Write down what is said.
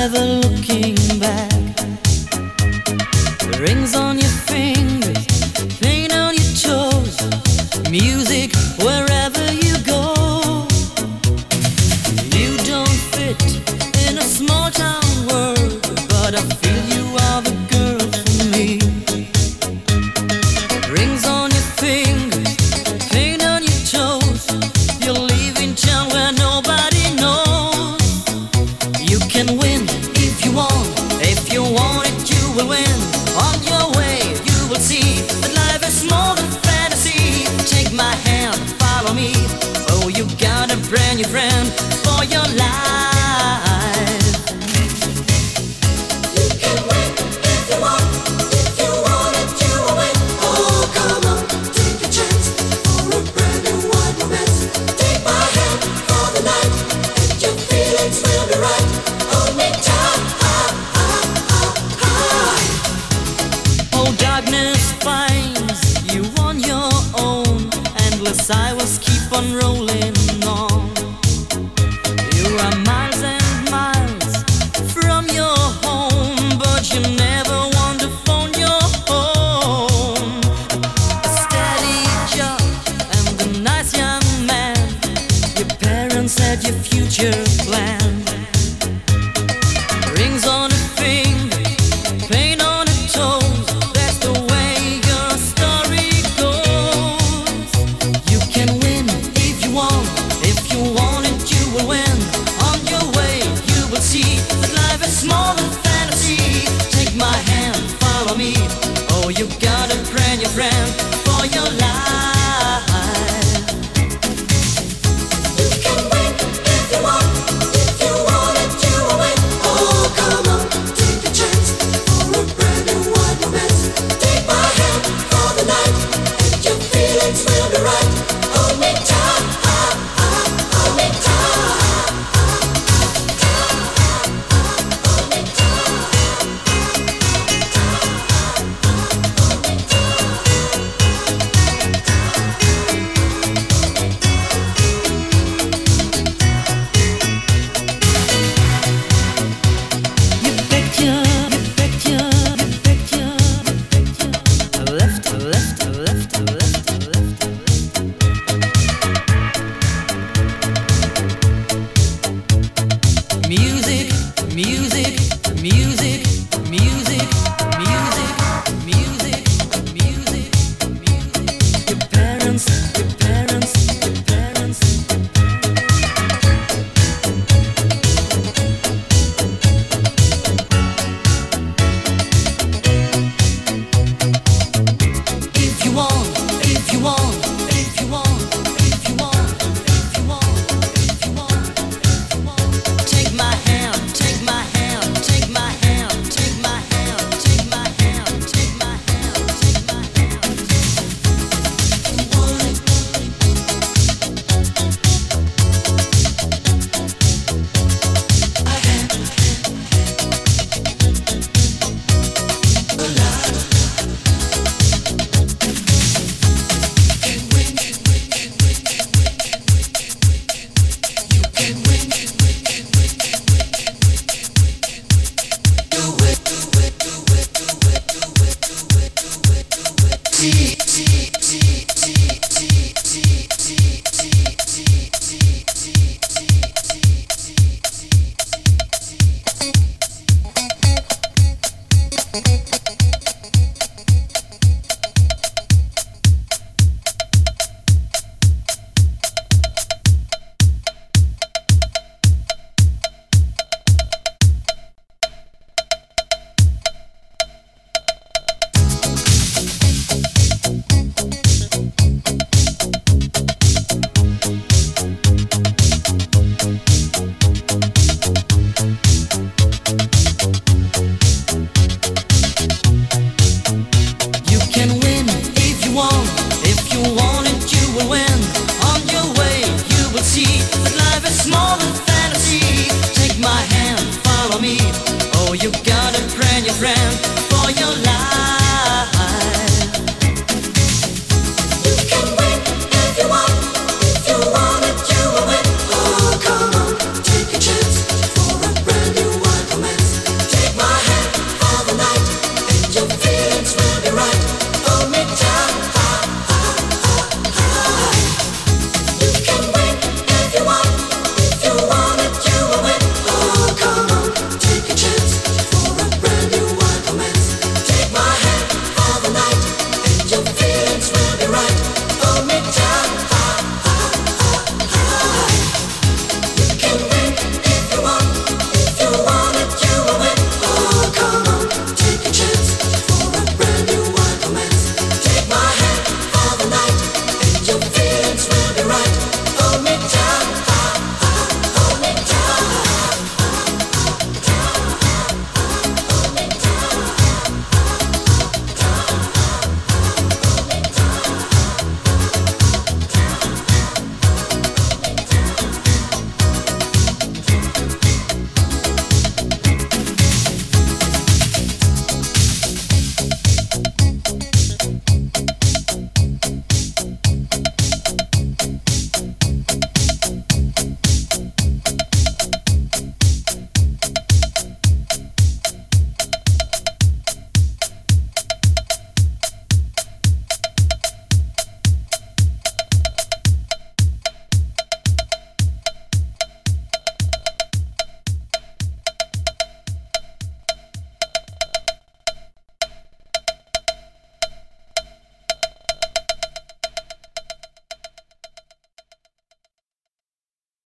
never looking back. Rings on your fingers, paint on your toes, music wherever you go. You don't fit in a small town world, but I feel you are the girl for me. Rings on your fingers, paint on your toes, you're leaving town where nobody knows. You can win if you want, if you want it you will win. On your way you will see that life is more than fantasy. Take my hand, follow me. Oh, you got a brand new friend for your life. You can win if you want, if you want it you will win. Oh, come on, take a chance for a brand new wild romance. Take my hand for the night, and your feelings will be right. Hold me tight. Oh, darkness finds you on your own. Endless hours keep on rolling